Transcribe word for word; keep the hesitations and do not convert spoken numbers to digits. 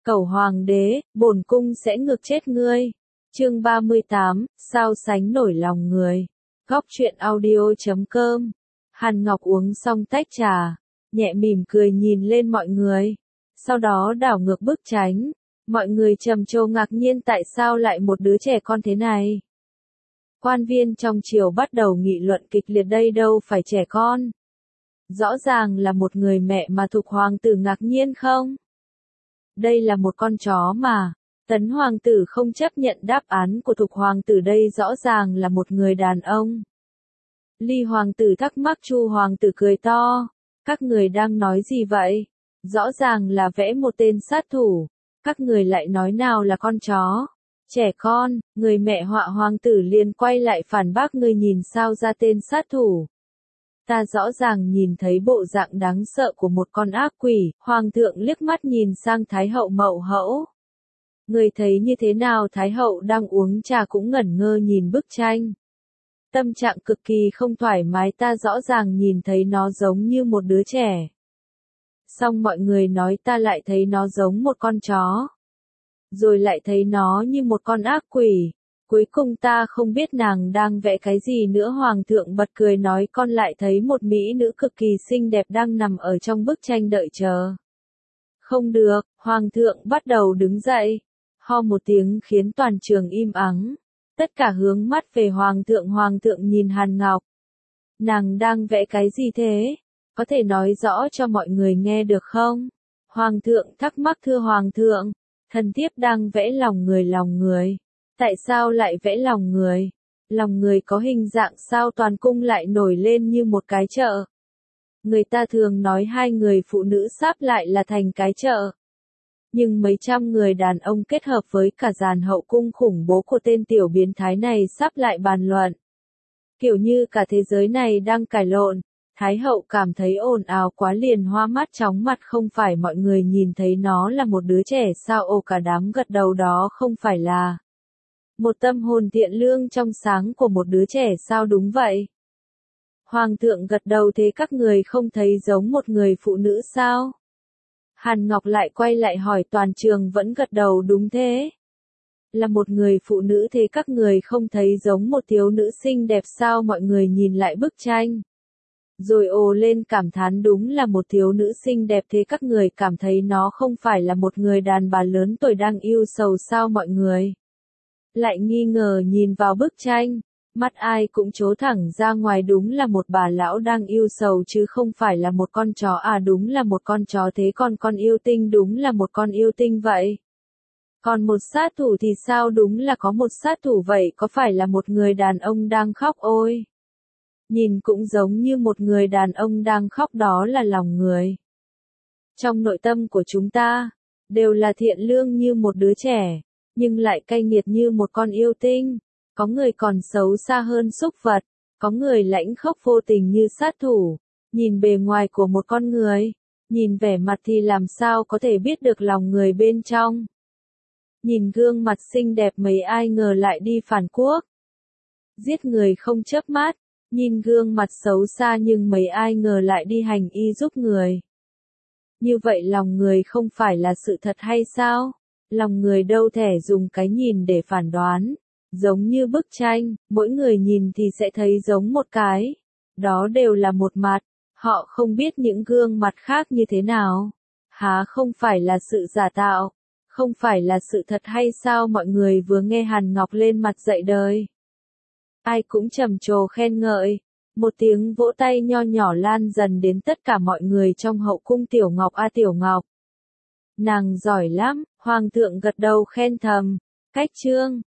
Cẩu hoàng đế, bổn cung sẽ ngược chết ngươi. Chương ba mươi tám, sao sánh nổi lòng người. Góc truyện audio chấm com. Hàn Ngọc uống xong tách trà, nhẹ mỉm cười nhìn lên mọi người. Sau đó đảo ngược bức tránh. Mọi người trầm trồ ngạc nhiên tại sao lại một đứa trẻ con thế này. Quan viên trong triều bắt đầu nghị luận kịch liệt, đây đâu phải trẻ con. Rõ ràng là một người mẹ mà. Thục hoàng tử ngạc nhiên không? Đây là một con chó mà. Tấn hoàng tử không chấp nhận đáp án của Thục hoàng tử, đây rõ ràng là một người đàn ông. Ly hoàng tử thắc mắc, Chu hoàng tử cười to. Các người đang nói gì vậy? Rõ ràng là vẽ một tên sát thủ. Các người lại nói nào là con chó. Trẻ con, người mẹ họa hoàng tử liền quay lại phản bác, ngươi nhìn sao ra tên sát thủ. Ta rõ ràng nhìn thấy bộ dạng đáng sợ của một con ác quỷ. Hoàng thượng liếc mắt nhìn sang Thái hậu Mậu Hẫu. Người thấy như thế nào? Thái hậu đang uống trà cũng ngẩn ngơ nhìn bức tranh. Tâm trạng cực kỳ không thoải mái, ta rõ ràng nhìn thấy nó giống như một đứa trẻ. Xong mọi người nói ta lại thấy nó giống một con chó. Rồi lại thấy nó như một con ác quỷ. Cuối cùng ta không biết nàng đang vẽ cái gì nữa. Hoàng thượng bật cười nói, con lại thấy một mỹ nữ cực kỳ xinh đẹp đang nằm ở trong bức tranh đợi chờ. Không được, hoàng thượng bắt đầu đứng dậy. Ho một tiếng khiến toàn trường im ắng. Tất cả hướng mắt về hoàng thượng. Hoàng thượng nhìn Hàn Ngọc. Nàng đang vẽ cái gì thế? Có thể nói rõ cho mọi người nghe được không? Hoàng thượng thắc mắc, thưa hoàng thượng, thần thiếp đang vẽ lòng người lòng người. Tại sao lại vẽ lòng người? Lòng người có hình dạng sao? Toàn cung lại nổi lên như một cái chợ. Người ta thường nói hai người phụ nữ sáp lại là thành cái chợ. Nhưng mấy trăm người đàn ông kết hợp với cả dàn hậu cung khủng bố của tên tiểu biến thái này sắp lại bàn luận. Kiểu như cả thế giới này đang cãi lộn. Thái hậu cảm thấy ồn ào quá liền hoa mắt chóng mặt, không phải mọi người nhìn thấy nó là một đứa trẻ sao? Ồ, cả đám gật đầu, đó không phải là một tâm hồn thiện lương trong sáng của một đứa trẻ sao? Đúng vậy. Hoàng thượng gật đầu, thế các người không thấy giống một người phụ nữ sao? Hàn Ngọc lại quay lại hỏi, toàn trường vẫn gật đầu, đúng thế. Là một người phụ nữ, thế các người không thấy giống một thiếu nữ xinh đẹp sao? Mọi người nhìn lại bức tranh. Rồi ồ lên cảm thán, đúng là một thiếu nữ xinh đẹp, thế các người cảm thấy nó không phải là một người đàn bà lớn tuổi đang yêu sầu sao? Mọi người lại nghi ngờ nhìn vào bức tranh, mắt ai cũng trố thẳng ra ngoài, đúng là một bà lão đang yêu sầu chứ không phải là một con chó. À, đúng là một con chó, thế còn con yêu tinh? Đúng là một con yêu tinh vậy. Còn một sát thủ thì sao? Đúng là có một sát thủ vậy, có phải là một người đàn ông đang khóc? Ôi! Nhìn cũng giống như một người đàn ông đang khóc, đó là lòng người. Trong nội tâm của chúng ta, đều là thiện lương như một đứa trẻ, nhưng lại cay nghiệt như một con yêu tinh. Có người còn xấu xa hơn súc vật, có người lãnh khốc vô tình như sát thủ. Nhìn bề ngoài của một con người, nhìn vẻ mặt thì làm sao có thể biết được lòng người bên trong. Nhìn gương mặt xinh đẹp mấy ai ngờ lại đi phản quốc, giết người không chớp mắt. Nhìn gương mặt xấu xa nhưng mấy ai ngờ lại đi hành y giúp người. Như vậy lòng người không phải là sự thật hay sao? Lòng người đâu thể dùng cái nhìn để phán đoán. Giống như bức tranh, mỗi người nhìn thì sẽ thấy giống một cái. Đó đều là một mặt, họ không biết những gương mặt khác như thế nào. Há không phải là sự giả tạo, không phải là sự thật hay sao? Mọi người vừa nghe Hàn Ngọc lên mặt dạy đời, ai cũng trầm trồ khen ngợi. Một tiếng vỗ tay nho nhỏ lan dần đến tất cả mọi người trong hậu cung. Tiểu Ngọc a, Tiểu Ngọc, nàng giỏi lắm. Hoàng thượng gật đầu khen thầm. Cách chương